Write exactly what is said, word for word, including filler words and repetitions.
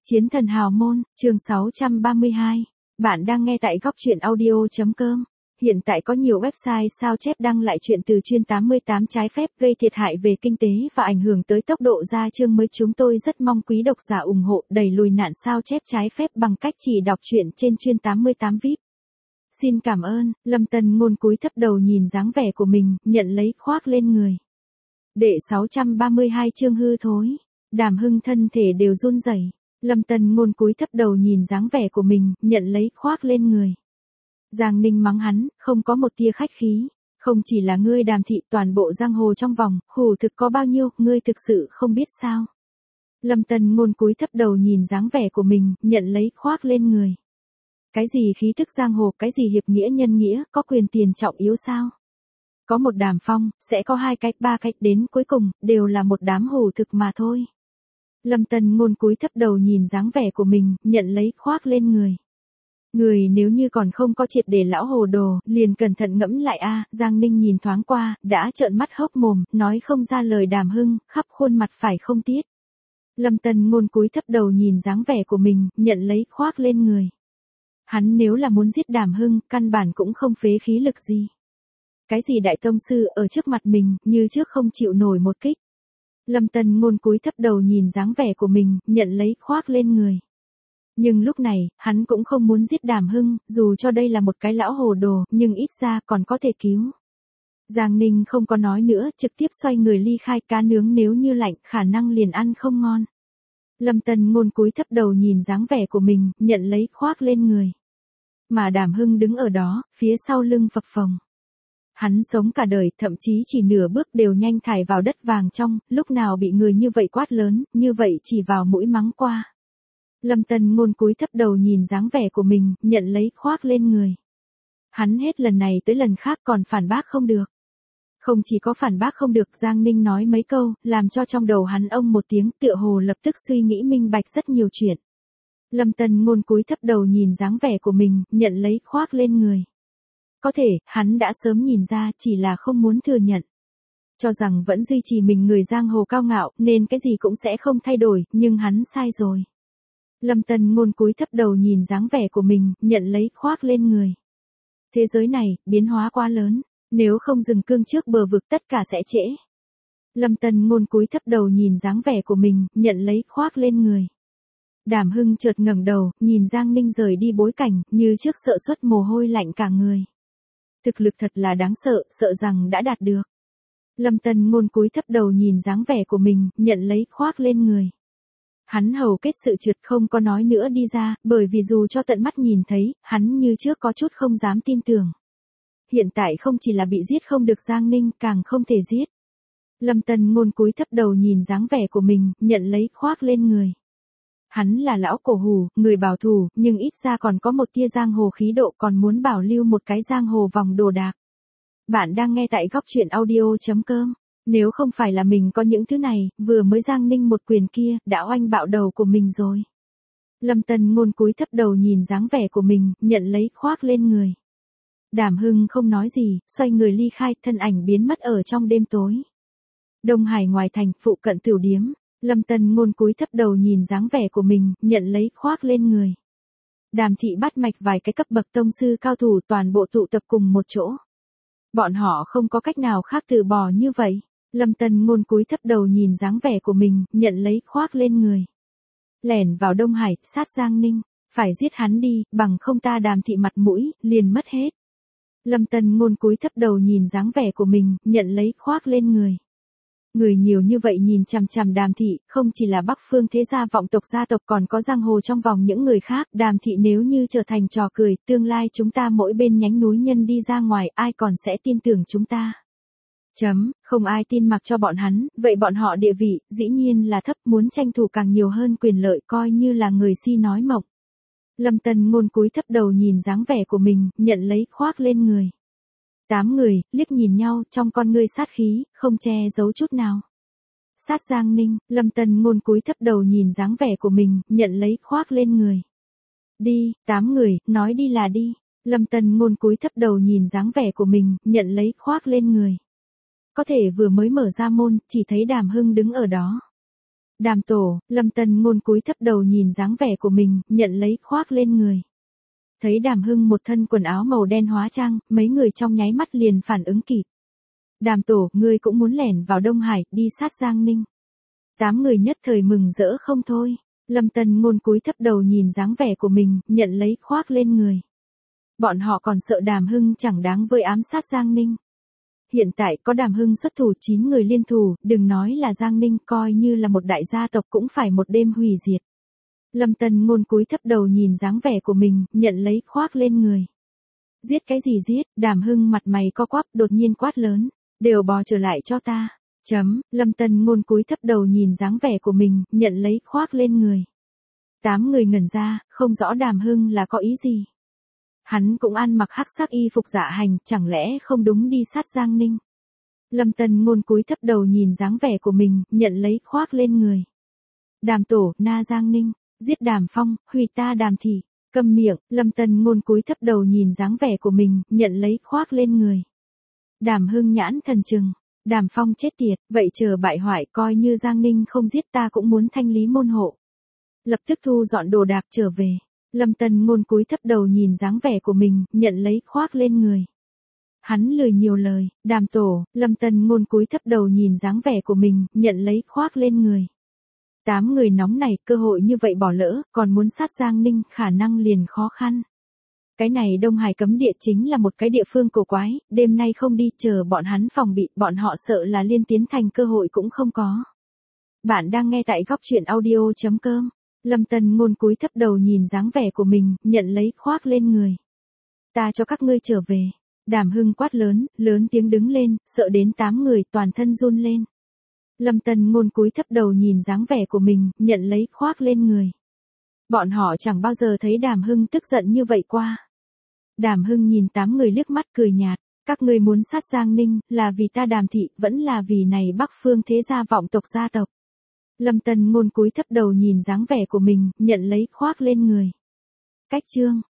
Chiến thần hào môn, chương sáu trăm ba mươi hai. Bạn đang nghe tại góc truyện audio.com. Hiện tại có nhiều website sao chép đăng lại chuyện từ chuyên tám mươi tám trái phép gây thiệt hại về kinh tế và ảnh hưởng tới tốc độ ra chương mới. Chúng tôi rất mong quý độc giả ủng hộ đẩy lùi nạn sao chép trái phép bằng cách chỉ đọc truyện trên chuyên tám mươi tám vi ai pi. Xin cảm ơn. Lâm Tân Ngôn cúi thấp đầu nhìn dáng vẻ của mình, nhận lấy khoác lên người. Đệ sáu trăm ba mươi hai chương hư thối. Đàm Hưng thân thể đều run rẩy. Lâm Tân Ngôn cúi thấp đầu nhìn dáng vẻ của mình, nhận lấy khoác lên người. Giang Ninh mắng hắn, không có một tia khách khí. Không chỉ là ngươi Đàm thị, toàn bộ giang hồ trong vòng, hủ thực có bao nhiêu, ngươi thực sự không biết sao. Lâm Tân Ngôn cúi thấp đầu nhìn dáng vẻ của mình, nhận lấy khoác lên người. Cái gì khí thức giang hồ, cái gì hiệp nghĩa nhân nghĩa, có quyền tiền trọng yếu sao? Có một Đàm Phong, sẽ có hai cách ba cách, đến cuối cùng, đều là một đám hủ thực mà thôi. Lâm Tân Ngôn cúi thấp đầu nhìn dáng vẻ của mình, nhận lấy khoác lên người. Người nếu như còn không có triệt để lão hồ đồ, liền cẩn thận ngẫm lại a. Giang Ninh nhìn thoáng qua, đã trợn mắt hốc mồm, nói không ra lời. Đàm Hưng, khắp khuôn mặt phải không tiết. Lâm Tân Ngôn cúi thấp đầu nhìn dáng vẻ của mình, nhận lấy khoác lên người. Hắn nếu là muốn giết Đàm Hưng, căn bản cũng không phế khí lực gì. Cái gì đại tông sư ở trước mặt mình, như trước không chịu nổi một kích. Lâm Tân Ngôn cúi thấp đầu nhìn dáng vẻ của mình, nhận lấy khoác lên người. Nhưng lúc này, hắn cũng không muốn giết Đàm Hưng, dù cho đây là một cái lão hồ đồ, nhưng ít ra còn có thể cứu. Giang Ninh không có nói nữa, trực tiếp xoay người ly khai. Cá nướng nếu như lạnh, khả năng liền ăn không ngon. Lâm Tân Ngôn cúi thấp đầu nhìn dáng vẻ của mình, nhận lấy khoác lên người. Mà Đàm Hưng đứng ở đó, phía sau lưng phập phồng. Hắn sống cả đời, thậm chí chỉ nửa bước đều nhanh thải vào đất vàng trong, lúc nào bị người như vậy quát lớn, như vậy chỉ vào mũi mắng qua. Lâm Tân Ngôn cúi thấp đầu nhìn dáng vẻ của mình, nhận lấy khoác lên người. Hắn hết lần này tới lần khác còn phản bác không được. Không chỉ có phản bác không được, Giang Ninh nói mấy câu, làm cho trong đầu hắn ông một tiếng, tựa hồ lập tức suy nghĩ minh bạch rất nhiều chuyện. Lâm Tân Ngôn cúi thấp đầu nhìn dáng vẻ của mình, nhận lấy khoác lên người. Có thể, hắn đã sớm nhìn ra, chỉ là không muốn thừa nhận. Cho rằng vẫn duy trì mình người giang hồ cao ngạo, nên cái gì cũng sẽ không thay đổi, nhưng hắn sai rồi. Lâm Tân Ngôn cúi thấp đầu nhìn dáng vẻ của mình, nhận lấy khoác lên người. Thế giới này, biến hóa quá lớn, nếu không dừng cương trước bờ vực tất cả sẽ trễ. Lâm Tân Ngôn cúi thấp đầu nhìn dáng vẻ của mình, nhận lấy khoác lên người. Đàm Hưng chợt ngẩng đầu, nhìn Giang Ninh rời đi bối cảnh, như trước sợ xuất mồ hôi lạnh cả người. Thực lực thật là đáng sợ, sợ rằng đã đạt được. Lâm Tân Ngôn cúi thấp đầu nhìn dáng vẻ của mình, nhận lấy khoác lên người. Hắn hầu kết sự trượt, không có nói nữa đi ra, bởi vì dù cho tận mắt nhìn thấy, hắn như trước có chút không dám tin tưởng. Hiện tại không chỉ là bị giết không được Giang Ninh, càng không thể giết. Lâm Tân Ngôn cúi thấp đầu nhìn dáng vẻ của mình, nhận lấy khoác lên người. Hắn là lão cổ hủ, người bảo thủ, nhưng ít ra còn có một tia giang hồ khí độ, còn muốn bảo lưu một cái giang hồ vòng đồ đạc. Bạn đang nghe tại góc truyện audio.com. Nếu không phải là mình có những thứ này, vừa mới Giang Ninh một quyền kia, đã oanh bạo đầu của mình rồi. Lâm Tân Ngôn cúi thấp đầu nhìn dáng vẻ của mình, nhận lấy khoác lên người. Đàm Hưng không nói gì, xoay người ly khai, thân ảnh biến mất ở trong đêm tối. Đông Hải ngoài thành, phụ cận tiểu điếm. Lâm Tân Ngôn cúi thấp đầu nhìn dáng vẻ của mình, nhận lấy khoác lên người. Đàm thị bắt mạch vài cái cấp bậc tông sư cao thủ toàn bộ tụ tập cùng một chỗ. Bọn họ không có cách nào khác từ bỏ như vậy. Lâm Tân Ngôn cúi thấp đầu nhìn dáng vẻ của mình, nhận lấy khoác lên người. Lẻn vào Đông Hải, sát Giang Ninh, phải giết hắn đi, bằng không ta Đàm thị mặt mũi, liền mất hết. Lâm Tân Ngôn cúi thấp đầu nhìn dáng vẻ của mình, nhận lấy khoác lên người. Người nhiều như vậy nhìn chằm chằm Đàm thị, không chỉ là Bắc Phương thế gia vọng tộc gia tộc, còn có giang hồ trong vòng những người khác. Đàm thị nếu như trở thành trò cười, tương lai chúng ta mỗi bên nhánh núi nhân đi ra ngoài, ai còn sẽ tin tưởng chúng ta. Chấm, không ai tin mặc cho bọn hắn, vậy bọn họ địa vị, dĩ nhiên là thấp, muốn tranh thủ càng nhiều hơn quyền lợi, coi như là người si nói mộng. Lâm Tân Ngôn cúi thấp đầu nhìn dáng vẻ của mình, nhận lấy khoác lên người. Tám người, liếc nhìn nhau, trong con ngươi sát khí, không che giấu chút nào. Sát Giang Ninh, Lâm Tân Ngôn cúi thấp đầu nhìn dáng vẻ của mình, nhận lấy khoác lên người. Đi, tám người, nói đi là đi. Lâm Tân Ngôn cúi thấp đầu nhìn dáng vẻ của mình, nhận lấy khoác lên người. Có thể vừa mới mở ra môn, chỉ thấy Đàm Hưng đứng ở đó. Đàm tổ, Lâm Tân Ngôn cúi thấp đầu nhìn dáng vẻ của mình, nhận lấy khoác lên người. Thấy Đàm Hưng một thân quần áo màu đen hóa trang, mấy người trong nháy mắt liền phản ứng kịp. Đàm tổ, ngươi cũng muốn lẻn vào Đông Hải, đi sát Giang Ninh. Tám người nhất thời mừng rỡ không thôi. Lâm Tân Ngôn cúi thấp đầu nhìn dáng vẻ của mình, nhận lấy khoác lên người. Bọn họ còn sợ Đàm Hưng chẳng đáng với ám sát Giang Ninh. Hiện tại có Đàm Hưng xuất thủ chín người liên thủ, đừng nói là Giang Ninh, coi như là một đại gia tộc cũng phải một đêm hủy diệt. Lâm Tân Ngôn cúi thấp đầu nhìn dáng vẻ của mình, nhận lấy khoác lên người. Giết cái gì giết? Đàm Hưng mặt mày co quắp, đột nhiên quát lớn, đều bò trở lại cho ta. Chấm, Lâm Tân Ngôn cúi thấp đầu nhìn dáng vẻ của mình, nhận lấy khoác lên người. Tám người ngẩn ra, không rõ Đàm Hưng là có ý gì. Hắn cũng ăn mặc hắc sắc y phục dạ hành, chẳng lẽ không đúng đi sát Giang Ninh. Lâm Tân Ngôn cúi thấp đầu nhìn dáng vẻ của mình, nhận lấy khoác lên người. Đàm tổ, na Giang Ninh, giết Đàm Phong, hủy ta Đàm thị, câm miệng. Lâm Tân Ngôn cúi thấp đầu nhìn dáng vẻ của mình, nhận lấy khoác lên người. Đàm Hưng nhãn thần trừng, Đàm Phong chết tiệt, vậy chờ bại hoại, coi như Giang Ninh không giết ta cũng muốn thanh lý môn hộ. Lập tức thu dọn đồ đạc trở về. Lâm Tân Ngôn cúi thấp đầu nhìn dáng vẻ của mình, nhận lấy khoác lên người. Hắn lười nhiều lời, Đàm tổ, Lâm Tân Ngôn cúi thấp đầu nhìn dáng vẻ của mình, nhận lấy khoác lên người. Tám người nóng này, cơ hội như vậy bỏ lỡ, còn muốn sát Giang Ninh, khả năng liền khó khăn. Cái này Đông Hải cấm địa chính là một cái địa phương cổ quái, đêm nay không đi chờ bọn hắn phòng bị, bọn họ sợ là liên tiến thành cơ hội cũng không có. Bạn đang nghe tại góc truyện audio chấm com. Lâm Tân Ngôn cúi thấp đầu nhìn dáng vẻ của mình, nhận lấy khoác lên người. Ta cho các ngươi trở về. Đàm Hưng quát lớn, lớn tiếng đứng lên, sợ đến tám người toàn thân run lên. Lâm Tân Ngôn cúi thấp đầu nhìn dáng vẻ của mình, nhận lấy khoác lên người. Bọn họ chẳng bao giờ thấy Đàm Hưng tức giận như vậy qua. Đàm Hưng nhìn tám người liếc mắt cười nhạt, các ngươi muốn sát Giang Ninh, là vì ta Đàm thị, vẫn là vì này Bắc Phương thế gia vọng tộc gia tộc. Lâm Tân Ngôn cúi thấp đầu nhìn dáng vẻ của mình, nhận lấy khoác lên người. Cách chương